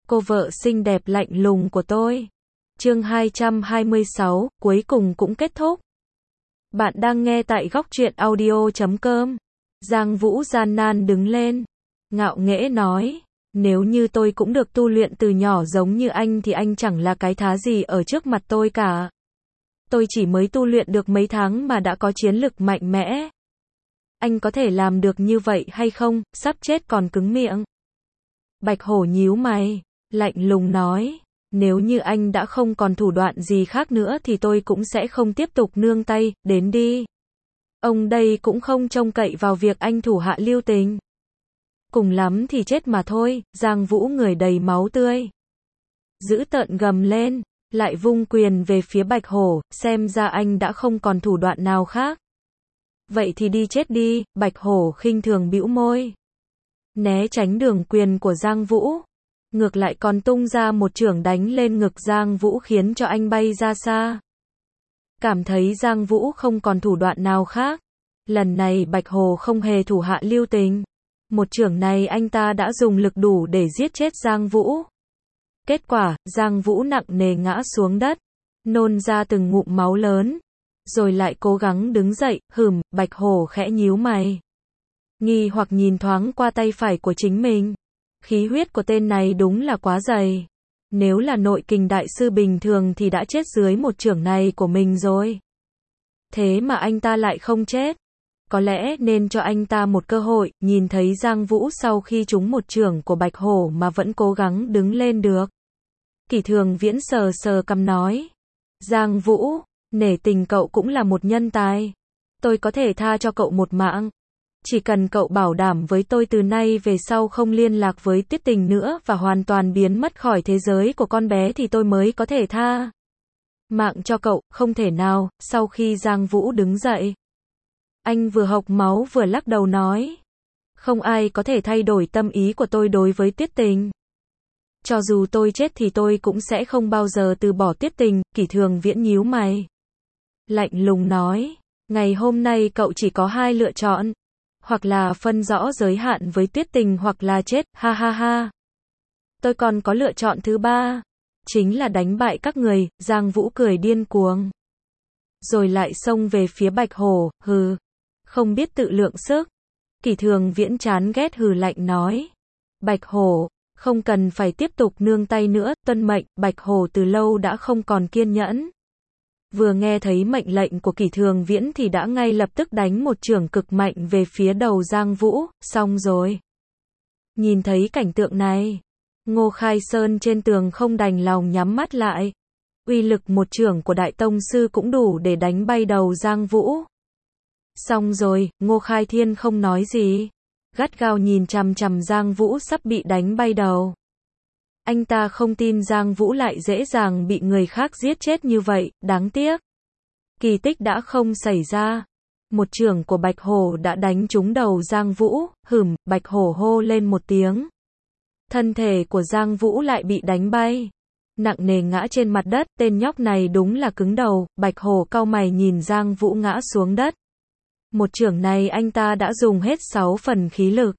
cô vợ xinh đẹp lạnh lùng của tôi. Chương 226, cuối cùng cũng kết thúc. Bạn đang nghe tại góc truyện audio.com. Giang Vũ gian nan đứng lên, ngạo nghễ nói, nếu như tôi cũng được tu luyện từ nhỏ giống như anh thì anh chẳng là cái thá gì ở trước mặt tôi cả. Tôi chỉ mới tu luyện được mấy tháng mà đã có chiến lực mạnh mẽ. Anh có thể làm được như vậy hay không, sắp chết còn cứng miệng. Bạch Hổ nhíu mày, lạnh lùng nói, nếu như anh đã không còn thủ đoạn gì khác nữa thì tôi cũng sẽ không tiếp tục nương tay, đến đi. Ông đây cũng không trông cậy vào việc anh thủ hạ lưu tình. Cùng lắm thì chết mà thôi. Giang Vũ người đầy máu tươi, dữ tợn gầm lên, lại vung quyền về phía Bạch Hổ, xem ra anh đã không còn thủ đoạn nào khác. Vậy thì đi chết đi. Bạch Hổ khinh thường bĩu môi, né tránh đường quyền của Giang Vũ, ngược lại còn tung ra một chưởng đánh lên ngực Giang Vũ khiến cho anh bay ra xa. Cảm thấy Giang Vũ không còn thủ đoạn nào khác, lần này Bạch Hổ không hề thủ hạ lưu tình. Một chưởng này anh ta đã dùng lực đủ để giết chết Giang Vũ. Kết quả, Giang Vũ nặng nề ngã xuống đất, nôn ra từng ngụm máu lớn, rồi lại cố gắng đứng dậy. Bạch Hổ khẽ nhíu mày, nghi hoặc nhìn thoáng qua tay phải của chính mình. Khí huyết của tên này đúng là quá dày. Nếu là nội kình đại sư bình thường thì đã chết dưới một chưởng này của mình rồi. Thế mà anh ta lại không chết. Có lẽ nên cho anh ta một cơ hội. Nhìn thấy Giang Vũ sau khi trúng một chưởng của Bạch Hổ mà vẫn cố gắng đứng lên được, Kỷ Thường Viễn sờ sờ cằm nói, Giang Vũ, nể tình cậu cũng là một nhân tài. Tôi có thể tha cho cậu một mạng. Chỉ cần cậu bảo đảm với tôi từ nay về sau không liên lạc với Tiết Tình nữa và hoàn toàn biến mất khỏi thế giới của con bé thì tôi mới có thể tha mạng cho cậu. Không thể nào. Sau khi Giang Vũ đứng dậy, anh vừa hộc máu vừa lắc đầu nói, không ai có thể thay đổi tâm ý của tôi đối với Tiết Tình. Cho dù tôi chết thì tôi cũng sẽ không bao giờ từ bỏ Tiết Tình. Kỷ Thường Viễn nhíu mày, lạnh lùng nói, ngày hôm nay cậu chỉ có hai lựa chọn. Hoặc là phân rõ giới hạn với Tiết Tình hoặc là chết. Ha ha ha. Tôi còn có lựa chọn thứ ba, chính là đánh bại các người. Giang Vũ cười điên cuồng, rồi lại xông về phía Bạch Hổ. Hừ, không biết tự lượng sức. Kỷ Thường Viễn chán ghét hừ lạnh nói, Bạch Hổ, không cần phải tiếp tục nương tay nữa, tuân mệnh. Bạch Hổ từ lâu đã không còn kiên nhẫn, vừa nghe thấy mệnh lệnh của Kỷ Thường Viễn thì đã ngay lập tức đánh một chưởng cực mạnh về phía đầu Giang Vũ. Xong rồi. Nhìn thấy cảnh tượng này, Ngô Khai Sơn trên tường không đành lòng nhắm mắt lại. Uy lực một chưởng của Đại Tông Sư cũng đủ để đánh bay đầu Giang Vũ. Xong rồi. Ngô Khai Thiên không nói gì, gắt gao nhìn chằm chằm Giang Vũ sắp bị đánh bay đầu. Anh ta không tin Giang Vũ lại dễ dàng bị người khác giết chết như vậy. Đáng tiếc, kỳ tích đã không xảy ra. Một chưởng của Bạch Hổ đã đánh trúng đầu Giang Vũ. Bạch Hổ hô lên một tiếng, thân thể của Giang Vũ lại bị đánh bay, nặng nề ngã trên mặt đất. Tên nhóc này đúng là cứng đầu. Bạch Hổ cau mày nhìn Giang Vũ ngã xuống đất. Một chưởng này anh ta đã dùng hết 6 phần khí lực,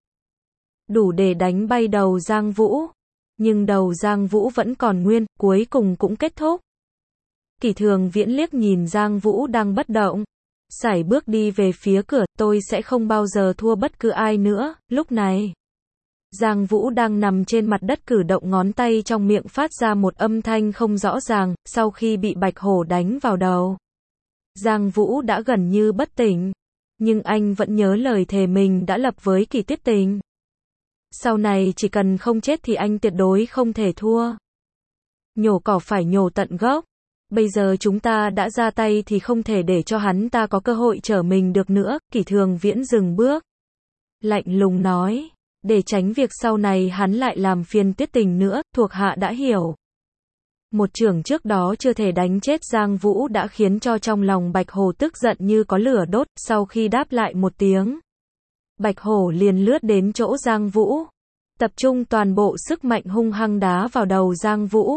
đủ để đánh bay đầu Giang Vũ. Nhưng đầu Giang Vũ vẫn còn nguyên. Cuối cùng cũng kết thúc. Kỷ Thường Viễn liếc nhìn Giang Vũ đang bất động, sải bước đi về phía cửa. Tôi sẽ không bao giờ thua bất cứ ai nữa. Lúc này, Giang Vũ đang nằm trên mặt đất cử động ngón tay trong miệng phát ra một âm thanh không rõ ràng. Sau khi bị Bạch Hổ đánh vào đầu, Giang Vũ đã gần như bất tỉnh. Nhưng anh vẫn nhớ lời thề mình đã lập với Kỷ Tiết Tình. Sau này chỉ cần không chết thì anh tuyệt đối không thể thua. Nhổ cỏ phải nhổ tận gốc. Bây giờ chúng ta đã ra tay thì không thể để cho hắn ta có cơ hội trở mình được nữa. Kỷ Thường Viễn dừng bước, lạnh lùng nói, để tránh việc sau này hắn lại làm phiền Tiết Tình nữa, thuộc hạ đã hiểu. Một chưởng trước đó chưa thể đánh chết Giang Vũ đã khiến cho trong lòng Bạch Hổ tức giận như có lửa đốt. Sau khi đáp lại một tiếng, Bạch Hổ liền lướt đến chỗ Giang Vũ, tập trung toàn bộ sức mạnh hung hăng đá vào đầu Giang Vũ.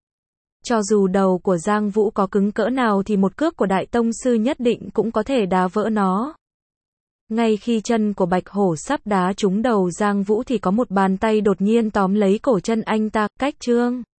Cho dù đầu của Giang Vũ có cứng cỡ nào thì một cước của Đại Tông Sư nhất định cũng có thể đá vỡ nó. Ngay khi chân của Bạch Hổ sắp đá trúng đầu Giang Vũ thì có một bàn tay đột nhiên tóm lấy cổ chân anh ta, cách Trương